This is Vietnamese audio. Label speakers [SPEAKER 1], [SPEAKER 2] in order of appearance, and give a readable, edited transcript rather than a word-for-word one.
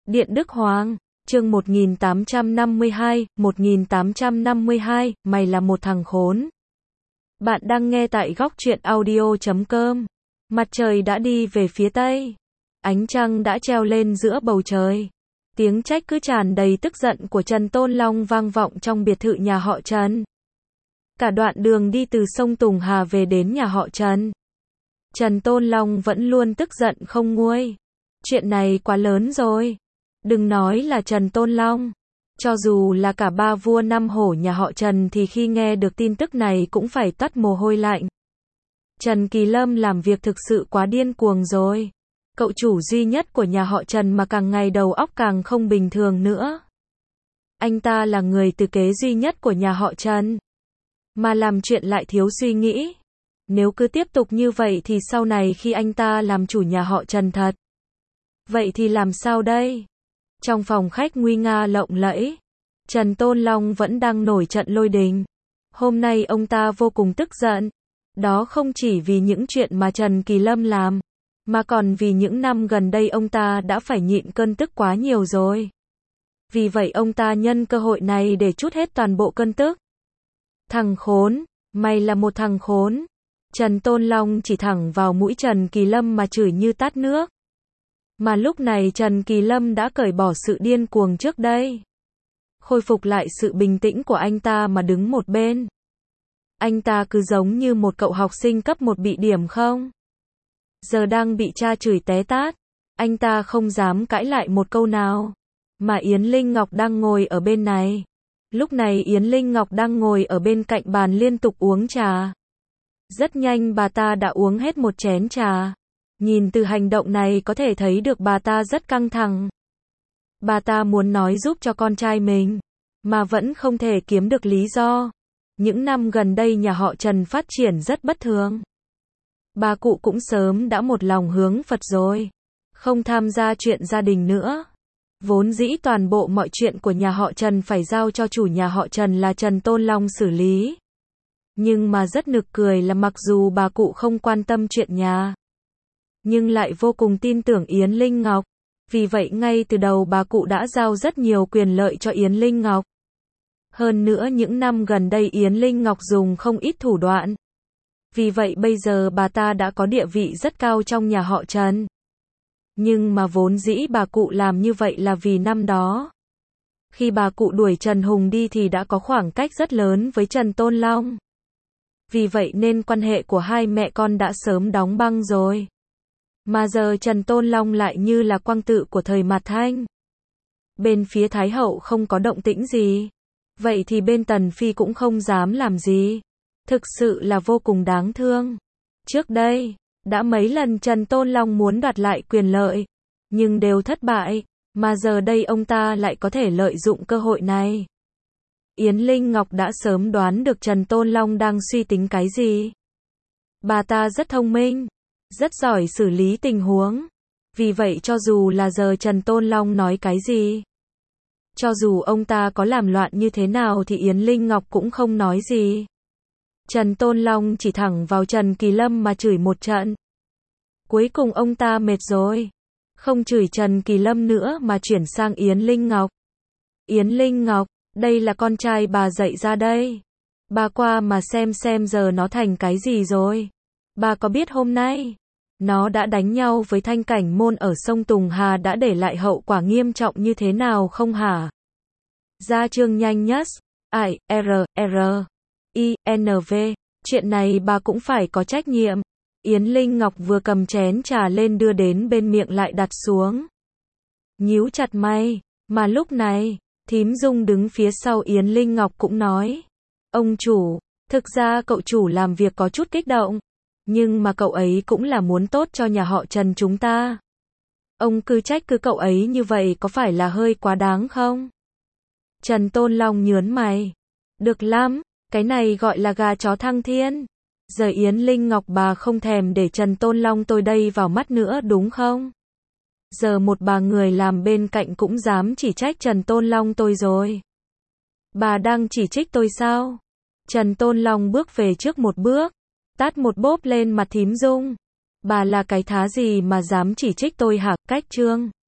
[SPEAKER 1] Điện Đức Hoàng, chương 1852, mày là một thằng khốn. Bạn đang nghe tại góc truyện audio.com. Mặt trời đã đi về phía tây. Ánh trăng đã treo lên giữa bầu trời. Tiếng trách cứ tràn đầy tức giận của Trần Tôn Long vang vọng trong biệt thự nhà họ Trần. Cả đoạn đường đi từ sông Tùng Hà về đến nhà họ Trần, Trần Tôn Long vẫn luôn tức giận không nguôi. Chuyện này quá lớn rồi. Đừng nói là Trần Tôn Long, cho dù là cả ba vua năm hổ nhà họ Trần thì khi nghe được tin tức này cũng phải toát mồ hôi lạnh. Trần Kỳ Lâm làm việc thực sự quá điên cuồng rồi. Cậu chủ duy nhất của nhà họ Trần mà càng ngày đầu óc càng không bình thường nữa. Anh ta là người thừa kế duy nhất của nhà họ Trần, mà làm chuyện lại thiếu suy nghĩ. Nếu cứ tiếp tục như vậy thì sau này khi anh ta làm chủ nhà họ Trần thật, vậy thì làm sao đây? Trong phòng khách nguy nga lộng lẫy, Trần Tôn Long vẫn đang nổi trận lôi đình. Hôm nay ông ta vô cùng tức giận. Đó không chỉ vì những chuyện mà Trần Kỳ Lâm làm, mà còn vì những năm gần đây ông ta đã phải nhịn cơn tức quá nhiều rồi. Vì vậy ông ta nhân cơ hội này để trút hết toàn bộ cơn tức. Thằng khốn, mày là một thằng khốn. Trần Tôn Long chỉ thẳng vào mũi Trần Kỳ Lâm mà chửi như tát nước. Mà lúc này Trần Kỳ Lâm đã cởi bỏ sự điên cuồng trước đây, khôi phục lại sự bình tĩnh của anh ta mà đứng một bên. Anh ta cứ giống như một cậu học sinh cấp 1 bị điểm không. Giờ đang bị cha chửi té tát, anh ta không dám cãi lại một câu nào. Mà Yến Linh Ngọc đang ngồi ở bên này. Lúc này Yến Linh Ngọc đang ngồi ở bên cạnh bàn liên tục uống trà. Rất nhanh bà ta đã uống hết một chén trà. Nhìn từ hành động này có thể thấy được bà ta rất căng thẳng. Bà ta muốn nói giúp cho con trai mình, mà vẫn không thể kiếm được lý do. Những năm gần đây nhà họ Trần phát triển rất bất thường. Bà cụ cũng sớm đã một lòng hướng Phật rồi, không tham gia chuyện gia đình nữa. Vốn dĩ toàn bộ mọi chuyện của nhà họ Trần phải giao cho chủ nhà họ Trần là Trần Tôn Long xử lý. Nhưng mà rất nực cười là mặc dù bà cụ không quan tâm chuyện nhà, nhưng lại vô cùng tin tưởng Yến Linh Ngọc. Vì vậy ngay từ đầu bà cụ đã giao rất nhiều quyền lợi cho Yến Linh Ngọc. Hơn nữa những năm gần đây Yến Linh Ngọc dùng không ít thủ đoạn. Vì vậy bây giờ bà ta đã có địa vị rất cao trong nhà họ Trần. Nhưng mà vốn dĩ bà cụ làm như vậy là vì năm đó, khi bà cụ đuổi Trần Hùng đi thì đã có khoảng cách rất lớn với Trần Tôn Long. Vì vậy nên quan hệ của hai mẹ con đã sớm đóng băng rồi. Mà giờ Trần Tôn Long lại như là quang tự của thời Mạt Thanh. Bên phía Thái Hậu không có động tĩnh gì, vậy thì bên Tần Phi cũng không dám làm gì. Thực sự là vô cùng đáng thương. Trước đây, đã mấy lần Trần Tôn Long muốn đoạt lại quyền lợi, nhưng đều thất bại. Mà giờ đây ông ta lại có thể lợi dụng cơ hội này. Yến Linh Ngọc đã sớm đoán được Trần Tôn Long đang suy tính cái gì. Bà ta rất thông minh, rất giỏi xử lý tình huống. Vì vậy cho dù là giờ Trần Tôn Long nói cái gì, cho dù ông ta có làm loạn như thế nào thì Yến Linh Ngọc cũng không nói gì. Trần Tôn Long chỉ thẳng vào Trần Kỳ Lâm mà chửi một trận. Cuối cùng ông ta mệt rồi, không chửi Trần Kỳ Lâm nữa mà chuyển sang Yến Linh Ngọc. Yến Linh Ngọc, đây là con trai bà dạy ra đây. Bà qua mà xem giờ nó thành cái gì rồi. Bà có biết hôm nay nó đã đánh nhau với Thanh Cảnh Môn ở sông Tùng Hà đã để lại hậu quả nghiêm trọng như thế nào không hả? Ra chương nhanh nhất. INV. Chuyện này bà cũng phải có trách nhiệm. Yến Linh Ngọc vừa cầm chén trà lên đưa đến bên miệng lại đặt xuống. Nhíu chặt mày. Mà lúc này, Thím Dung đứng phía sau Yến Linh Ngọc cũng nói. Ông chủ, thực ra cậu chủ làm việc có chút kích động. Nhưng mà cậu ấy cũng là muốn tốt cho nhà họ Trần chúng ta. Ông cứ trách cứ cậu ấy như vậy có phải là hơi quá đáng không? Trần Tôn Long nhớn mày. Được lắm, cái này gọi là gà chó thăng thiên. Giờ Yến Linh Ngọc bà không thèm để Trần Tôn Long tôi đây vào mắt nữa đúng không? Giờ một bà người làm bên cạnh cũng dám chỉ trách Trần Tôn Long tôi rồi. Bà đang chỉ trích tôi sao? Trần Tôn Long bước về trước một bước, tát một bốp lên mặt Thím Dung. Bà là cái thá gì mà dám chỉ trích tôi hả? Cách Trương